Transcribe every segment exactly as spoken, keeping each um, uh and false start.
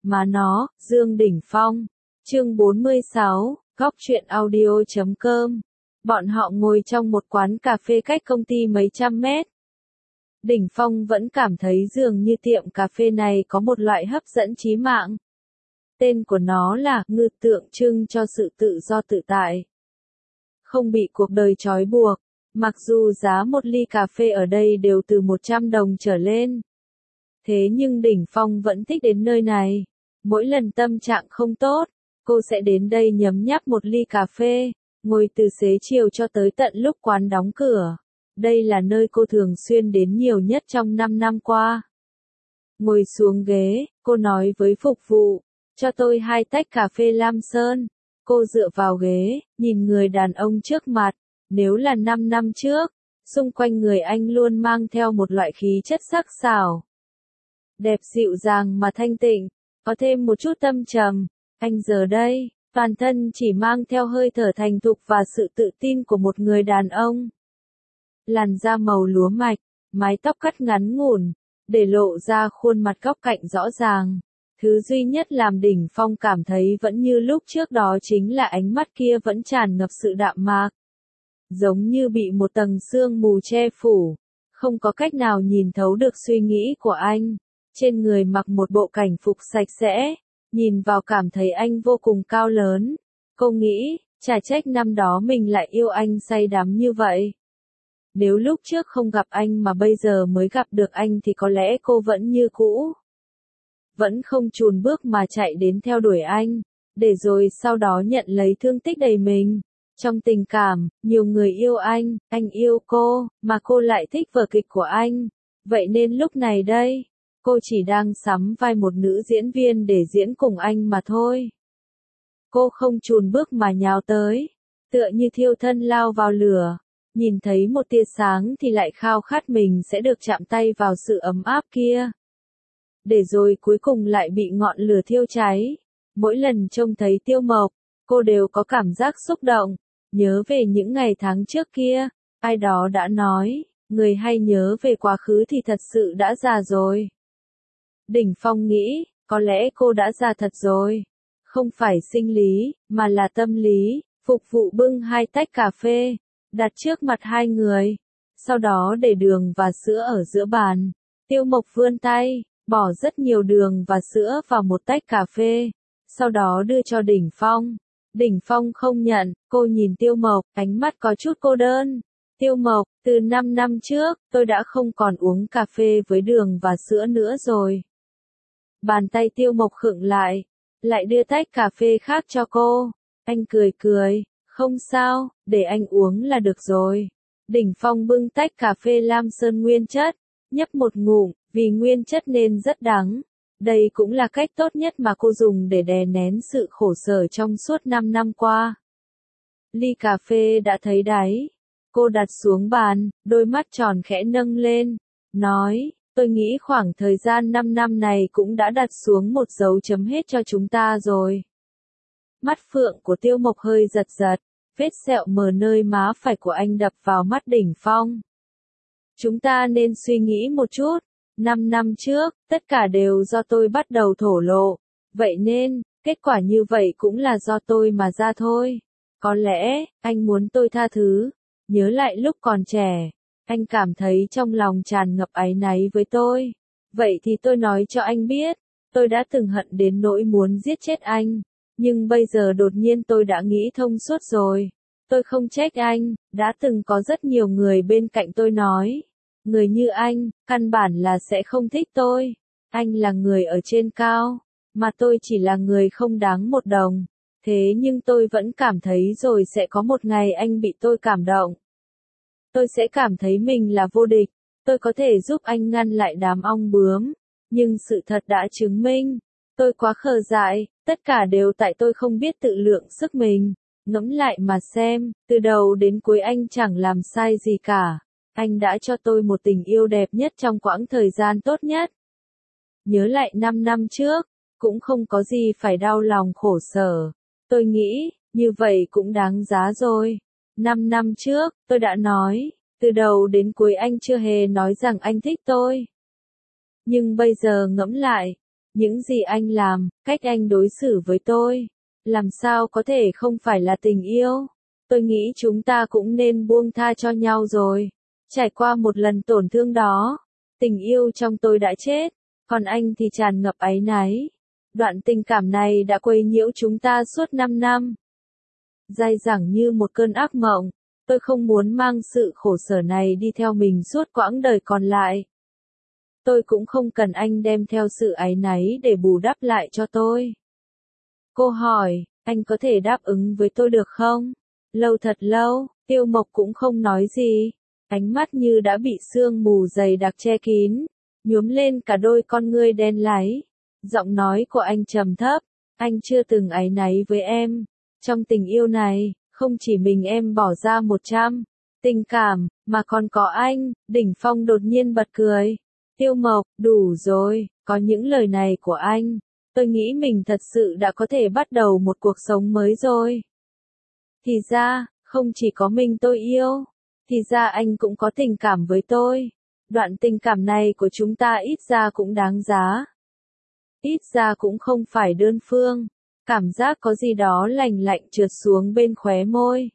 Má nó, Dương Đỉnh Phong. Chương bốn mươi sáu, góc truyện audio chấm com. Bọn họ ngồi trong một quán cà phê cách công ty mấy trăm mét. Đỉnh Phong vẫn cảm thấy dường như tiệm cà phê này có một loại hấp dẫn chí mạng. Tên của nó là ngư, tượng trưng cho sự tự do tự tại. Không bị cuộc đời trói buộc, mặc dù giá một ly cà phê ở đây đều từ một trăm đồng trở lên. Thế nhưng Đỉnh Phong vẫn thích đến nơi này. Mỗi lần tâm trạng không tốt, cô sẽ đến đây nhấm nháp một ly cà phê, ngồi từ xế chiều cho tới tận lúc quán đóng cửa. Đây là nơi cô thường xuyên đến nhiều nhất trong năm năm qua. Ngồi xuống ghế, cô nói với phục vụ, cho tôi hai tách cà phê Lam Sơn. Cô dựa vào ghế, nhìn người đàn ông trước mặt. Nếu là năm năm trước, xung quanh người anh luôn mang theo một loại khí chất sắc sảo. Đẹp dịu dàng mà thanh tịnh, có thêm một chút tâm trầm. Anh giờ đây, toàn thân chỉ mang theo hơi thở thành thục và sự tự tin của một người đàn ông. Làn da màu lúa mạch, mái tóc cắt ngắn ngủn, để lộ ra khuôn mặt góc cạnh rõ ràng. Thứ duy nhất làm Đỉnh Phong cảm thấy vẫn như lúc trước đó chính là ánh mắt kia vẫn tràn ngập sự đạm mạc. Giống như bị một tầng sương mù che phủ, không có cách nào nhìn thấu được suy nghĩ của anh. Trên người mặc một bộ cảnh phục sạch sẽ, nhìn vào cảm thấy anh vô cùng cao lớn. Cô nghĩ, chả trách năm đó mình lại yêu anh say đắm như vậy. Nếu lúc trước không gặp anh mà bây giờ mới gặp được anh thì có lẽ cô vẫn như cũ. Vẫn không chùn bước mà chạy đến theo đuổi anh, để rồi sau đó nhận lấy thương tích đầy mình. Trong tình cảm, nhiều người yêu anh, anh yêu cô, mà cô lại thích vở kịch của anh. Vậy nên lúc này đây, cô chỉ đang sắm vai một nữ diễn viên để diễn cùng anh mà thôi. Cô không chùn bước mà nhào tới, tựa như thiêu thân lao vào lửa. Nhìn thấy một tia sáng thì lại khao khát mình sẽ được chạm tay vào sự ấm áp kia. Để rồi cuối cùng lại bị ngọn lửa thiêu cháy. Mỗi lần trông thấy Tiêu Mộc, cô đều có cảm giác xúc động. Nhớ về những ngày tháng trước kia, ai đó đã nói, người hay nhớ về quá khứ thì thật sự đã già rồi. Đỉnh Phong nghĩ, có lẽ cô đã già thật rồi. Không phải sinh lý, mà là tâm lý. Phục vụ bưng hai tách cà phê, đặt trước mặt hai người. Sau đó để đường và sữa ở giữa bàn. Tiêu Mộc vươn tay, bỏ rất nhiều đường và sữa vào một tách cà phê. Sau đó đưa cho Đỉnh Phong. Đỉnh Phong không nhận, cô nhìn Tiêu Mộc, ánh mắt có chút cô đơn. Tiêu Mộc, từ năm năm trước, tôi đã không còn uống cà phê với đường và sữa nữa rồi. Bàn tay Tiêu Mộc khựng lại, lại đưa tách cà phê khác cho cô. Anh cười cười, không sao, để anh uống là được rồi. Đỉnh Phong bưng tách cà phê Lam Sơn nguyên chất, nhấp một ngụm, vì nguyên chất nên rất đắng. Đây cũng là cách tốt nhất mà cô dùng để đè nén sự khổ sở trong suốt năm năm qua. Ly cà phê đã thấy đáy. Cô đặt xuống bàn, đôi mắt tròn khẽ nâng lên, nói, tôi nghĩ khoảng thời gian năm năm này cũng đã đặt xuống một dấu chấm hết cho chúng ta rồi. Mắt phượng của Tiêu Mộc hơi giật giật, vết sẹo mờ nơi má phải của anh đập vào mắt Đỉnh Phong. Chúng ta nên suy nghĩ một chút. Năm năm trước, tất cả đều do tôi bắt đầu thổ lộ. Vậy nên, kết quả như vậy cũng là do tôi mà ra thôi. Có lẽ, anh muốn tôi tha thứ. Nhớ lại lúc còn trẻ, anh cảm thấy trong lòng tràn ngập áy náy với tôi. Vậy thì tôi nói cho anh biết, tôi đã từng hận đến nỗi muốn giết chết anh. Nhưng bây giờ đột nhiên tôi đã nghĩ thông suốt rồi. Tôi không trách anh, đã từng có rất nhiều người bên cạnh tôi nói. Người như anh, căn bản là sẽ không thích tôi. Anh là người ở trên cao, mà tôi chỉ là người không đáng một đồng. Thế nhưng tôi vẫn cảm thấy rồi sẽ có một ngày anh bị tôi cảm động. Tôi sẽ cảm thấy mình là vô địch. Tôi có thể giúp anh ngăn lại đám ong bướm. Nhưng sự thật đã chứng minh. Tôi quá khờ dại, tất cả đều tại tôi không biết tự lượng sức mình. Ngẫm lại mà xem, từ đầu đến cuối anh chẳng làm sai gì cả. Anh đã cho tôi một tình yêu đẹp nhất trong quãng thời gian tốt nhất. Nhớ lại năm năm trước, cũng không có gì phải đau lòng khổ sở. Tôi nghĩ, như vậy cũng đáng giá rồi. Năm năm trước, tôi đã nói, từ đầu đến cuối anh chưa hề nói rằng anh thích tôi. Nhưng bây giờ ngẫm lại, Những gì anh làm, cách anh đối xử với tôi, làm sao có thể không phải là tình yêu? Tôi nghĩ chúng ta cũng nên buông tha cho nhau rồi. Trải qua một lần tổn thương đó, tình yêu trong tôi đã chết, còn anh thì tràn ngập áy náy. Đoạn tình cảm này đã quấy nhiễu chúng ta suốt năm năm. Dai dẳng như một cơn ác mộng, tôi không muốn mang sự khổ sở này đi theo mình suốt quãng đời còn lại. Tôi cũng không cần anh đem theo sự áy náy để bù đắp lại cho tôi. Cô hỏi, anh có thể đáp ứng với tôi được không? Lâu thật lâu, Tiêu Mộc cũng không nói gì. Ánh mắt như đã bị sương mù dày đặc che kín, nhuốm lên cả đôi con ngươi đen láy. Giọng nói của anh trầm thấp, anh chưa từng áy náy với em. Trong tình yêu này, không chỉ mình em bỏ ra một trăm tình cảm, mà còn có anh. Đỉnh Phong đột nhiên bật cười. Tiêu Mộc, đủ rồi, có những lời này của anh. Tôi nghĩ mình thật sự đã có thể bắt đầu một cuộc sống mới rồi. Thì ra, không chỉ có mình tôi yêu. Thì ra anh cũng có tình cảm với tôi. Đoạn tình cảm này của chúng ta ít ra cũng đáng giá. Ít ra cũng không phải đơn phương. Cảm giác có gì đó lành lạnh trượt xuống bên khóe môi.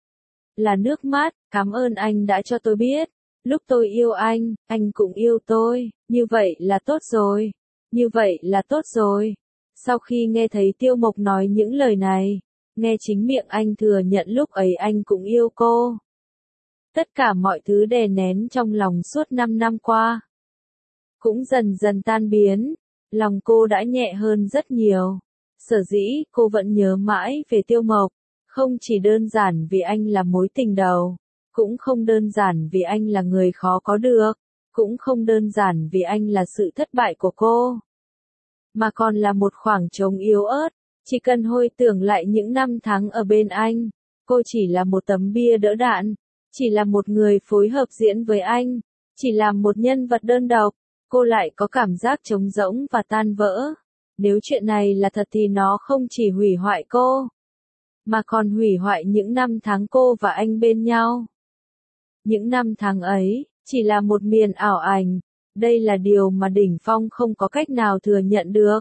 Là nước mắt, cảm ơn anh đã cho tôi biết. Lúc tôi yêu anh, anh cũng yêu tôi. Như vậy là tốt rồi. Như vậy là tốt rồi. Sau khi nghe thấy Tiêu Mộc nói những lời này, nghe chính miệng anh thừa nhận lúc ấy anh cũng yêu cô. Tất cả mọi thứ đè nén trong lòng suốt năm năm qua cũng dần dần tan biến, lòng cô đã nhẹ hơn rất nhiều. Sở dĩ cô vẫn nhớ mãi về Tiêu Mộc, không chỉ đơn giản vì anh là mối tình đầu, cũng không đơn giản vì anh là người khó có được, cũng không đơn giản vì anh là sự thất bại của cô, mà còn là một khoảng trống yếu ớt. Chỉ cần hồi tưởng lại những năm tháng ở bên anh, cô chỉ là một tấm bia đỡ đạn, chỉ là một người phối hợp diễn với anh, chỉ là một nhân vật đơn độc, cô lại có cảm giác trống rỗng và tan vỡ. Nếu chuyện này là thật thì nó không chỉ hủy hoại cô, mà còn hủy hoại những năm tháng cô và anh bên nhau. Những năm tháng ấy, chỉ là một miền ảo ảnh, đây là điều mà Đỉnh Phong không có cách nào thừa nhận được.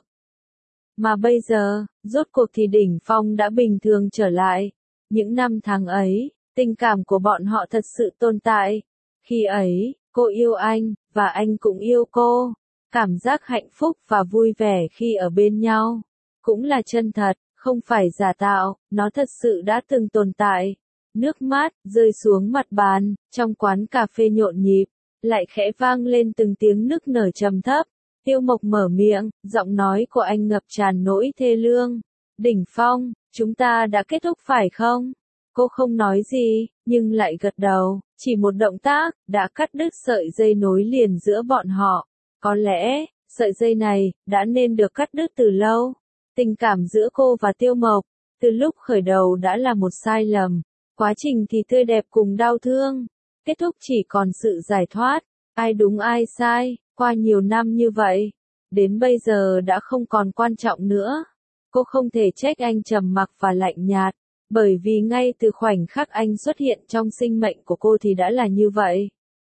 Mà bây giờ, rốt cuộc thì Đỉnh Phong đã bình thường trở lại. Những năm tháng ấy, tình cảm của bọn họ thật sự tồn tại. Khi ấy, cô yêu anh, và anh cũng yêu cô. Cảm giác hạnh phúc và vui vẻ khi ở bên nhau, cũng là chân thật, không phải giả tạo, nó thật sự đã từng tồn tại. Nước mắt rơi xuống mặt bàn, trong quán cà phê nhộn nhịp, lại khẽ vang lên từng tiếng nức nở trầm thấp. Tiêu Mộc mở miệng, giọng nói của anh ngập tràn nỗi thê lương. Đỉnh Phong, chúng ta đã kết thúc phải không? Cô không nói gì, nhưng lại gật đầu, chỉ một động tác, đã cắt đứt sợi dây nối liền giữa bọn họ. Có lẽ, sợi dây này, đã nên được cắt đứt từ lâu. Tình cảm giữa cô và Tiêu Mộc, từ lúc khởi đầu đã là một sai lầm. Quá trình thì tươi đẹp cùng đau thương. Kết thúc chỉ còn sự giải thoát. Ai đúng ai sai, qua nhiều năm như vậy. Đến bây giờ đã không còn quan trọng nữa. Cô không thể trách anh trầm mặc và lạnh nhạt. Bởi vì ngay từ khoảnh khắc anh xuất hiện trong sinh mệnh của cô thì đã là như vậy.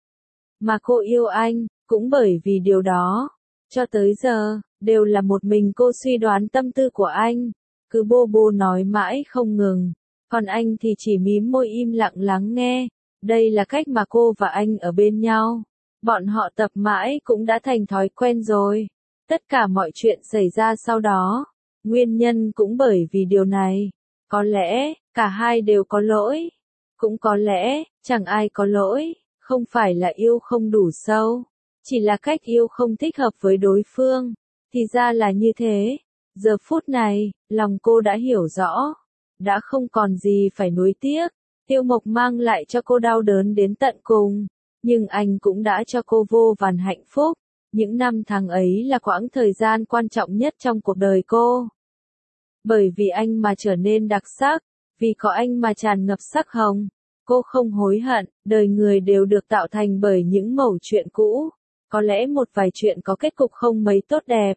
Mà cô yêu anh, cũng bởi vì điều đó. Cho tới giờ, đều là một mình cô suy đoán tâm tư của anh. Cứ bô bô nói mãi không ngừng. Còn anh thì chỉ mím môi im lặng lắng nghe. Đây là cách mà cô và anh ở bên nhau. Bọn họ tập mãi cũng đã thành thói quen rồi. Tất cả mọi chuyện xảy ra sau đó. Nguyên nhân cũng bởi vì điều này. Có lẽ, cả hai đều có lỗi. Cũng có lẽ, chẳng ai có lỗi. Không phải là yêu không đủ sâu. Chỉ là cách yêu không thích hợp với đối phương. Thì ra là như thế. Giờ phút này, lòng cô đã hiểu rõ. Đã không còn gì phải nuối tiếc. Tiêu Mộc mang lại cho cô đau đớn đến tận cùng. Nhưng anh cũng đã cho cô vô vàn hạnh phúc. Những năm tháng ấy là quãng thời gian quan trọng nhất trong cuộc đời cô. Bởi vì anh mà trở nên đặc sắc. Vì có anh mà tràn ngập sắc hồng. Cô không hối hận, đời người đều được tạo thành bởi những mẩu chuyện cũ. Có lẽ một vài chuyện có kết cục không mấy tốt đẹp.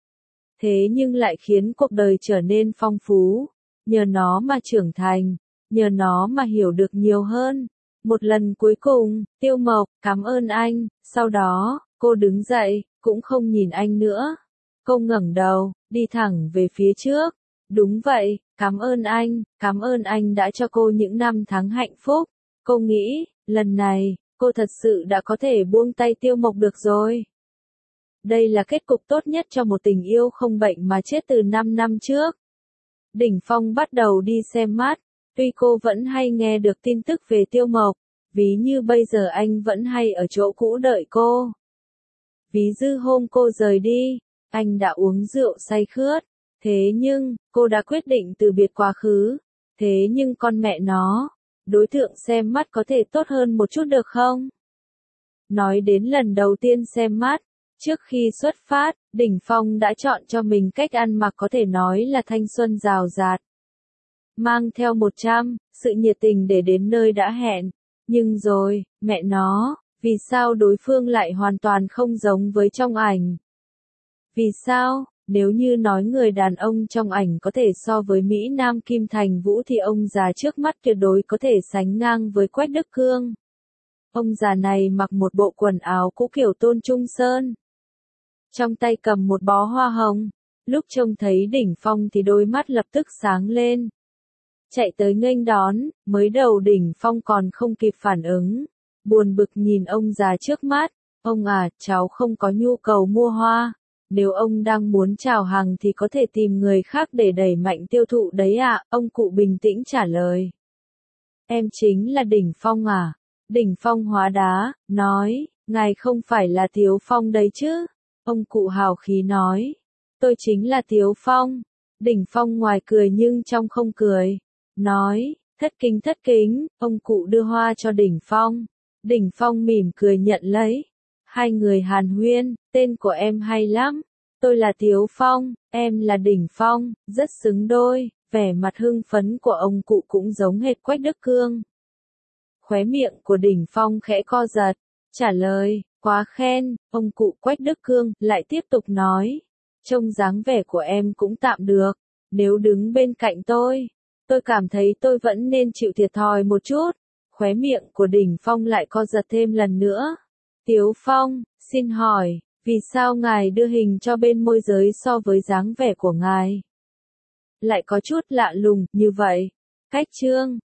Thế nhưng lại khiến cuộc đời trở nên phong phú. Nhờ nó mà trưởng thành. Nhờ nó mà hiểu được nhiều hơn. Một lần cuối cùng, Tiêu Mộc, cảm ơn anh. Sau đó, cô đứng dậy, cũng không nhìn anh nữa. Cô ngẩng đầu, đi thẳng về phía trước. Đúng vậy, cảm ơn anh, cảm ơn anh đã cho cô những năm tháng hạnh phúc. Cô nghĩ, lần này, cô thật sự đã có thể buông tay Tiêu Mộc được rồi. Đây là kết cục tốt nhất cho một tình yêu không bệnh mà chết từ năm năm trước. Đỉnh Phong bắt đầu đi xem mắt, tuy cô vẫn hay nghe được tin tức về Tiêu Mộc, ví như bây giờ anh vẫn hay ở chỗ cũ đợi cô. Ví dư hôm cô rời đi, anh đã uống rượu say khướt, thế nhưng, cô đã quyết định từ biệt quá khứ, thế nhưng con mẹ nó, đối tượng xem mắt có thể tốt hơn một chút được không? Nói đến lần đầu tiên xem mắt, trước khi xuất phát, Đỉnh Phong đã chọn cho mình cách ăn mặc có thể nói là thanh xuân rào rạt. Mang theo một trăm, sự nhiệt tình để đến nơi đã hẹn. Nhưng rồi, mẹ nó, vì sao đối phương lại hoàn toàn không giống với trong ảnh? Vì sao, nếu như nói người đàn ông trong ảnh có thể so với Mỹ Nam Kim Thành Vũ thì ông già trước mắt tuyệt đối có thể sánh ngang với Quách Đức Cương. Ông già này mặc một bộ quần áo cũ kiểu Tôn Trung Sơn. Trong tay cầm một bó hoa hồng, lúc trông thấy Đỉnh Phong thì đôi mắt lập tức sáng lên. Chạy tới nghênh đón, mới đầu Đỉnh Phong còn không kịp phản ứng. Buồn bực nhìn ông già trước mắt, ông à, cháu không có nhu cầu mua hoa. Nếu ông đang muốn chào hàng thì có thể tìm người khác để đẩy mạnh tiêu thụ đấy ạ, ông cụ bình tĩnh trả lời. Em chính là Đỉnh Phong à? Đỉnh Phong hóa đá, nói, ngài không phải là Tiếu Phong đấy chứ? Ông cụ hào khí nói, tôi chính là Tiếu Phong. Đỉnh Phong ngoài cười nhưng trong không cười, nói, thất kính thất kính, ông cụ đưa hoa cho Đỉnh Phong. Đỉnh Phong mỉm cười nhận lấy. Hai người hàn huyên, tên của em hay lắm. Tôi là Tiếu Phong, em là Đỉnh Phong, rất xứng đôi. Vẻ mặt hưng phấn của ông cụ cũng giống hệt Quách Đức Cương. Khóe miệng của Đỉnh Phong khẽ co giật, trả lời, quá khen. Ông cụ Quách Đức Cương lại tiếp tục nói, trông dáng vẻ của em cũng tạm được. Nếu đứng bên cạnh tôi, tôi cảm thấy tôi vẫn nên chịu thiệt thòi một chút. Khóe miệng của Đỉnh Phong lại co giật thêm lần nữa. Tiếu Phong, xin hỏi, vì sao ngài đưa hình cho bên môi giới so với dáng vẻ của ngài? Lại có chút lạ lùng, như vậy. Cách chương